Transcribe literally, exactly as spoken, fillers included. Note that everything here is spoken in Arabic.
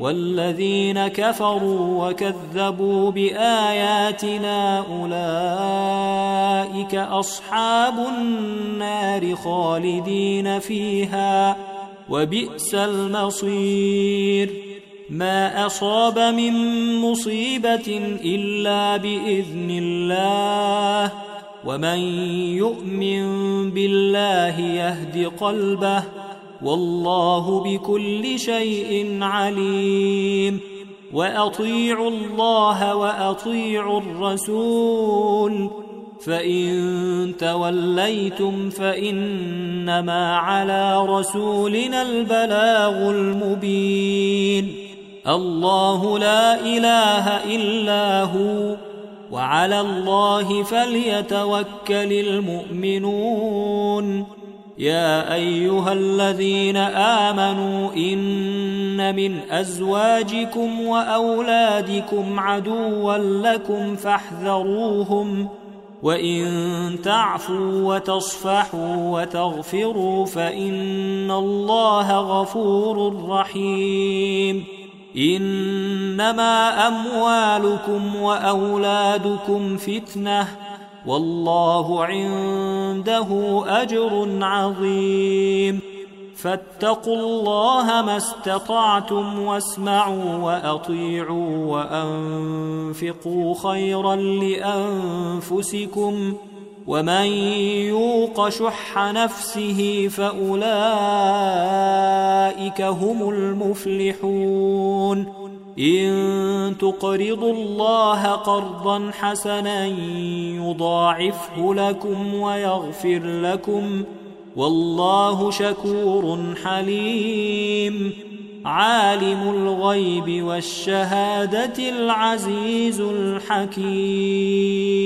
والذين كفروا وكذبوا بآياتنا أولئك أصحاب النار خالدين فيها وبئس المصير ما أصاب من مصيبة إلا بإذن الله ومن يؤمن بالله يهد قلبه والله بكل شيء عليم وأطيعوا الله وأطيعوا الرسول فإن توليتم فإنما على رسولنا البلاغ المبين الله لا إله إلا هو وعلى الله فليتوكل المؤمنون يا أيها الذين آمنوا إن من أزواجكم وأولادكم عدوا لكم فاحذروهم وإن تعفوا وتصفحوا وتغفروا فإن الله غفور رحيم إنما أموالكم وأولادكم فتنة والله عنده أجر عظيم فاتقوا الله ما استطعتم واسمعوا وأطيعوا وأنفقوا خيرا لأنفسكم ومن يوق شح نفسه فأولئك هم المفلحون إن تقرضوا الله قرضا حسنا يضاعفه لكم ويغفر لكم والله شكور حليم عالم الغيب والشهادة العزيز الحكيم.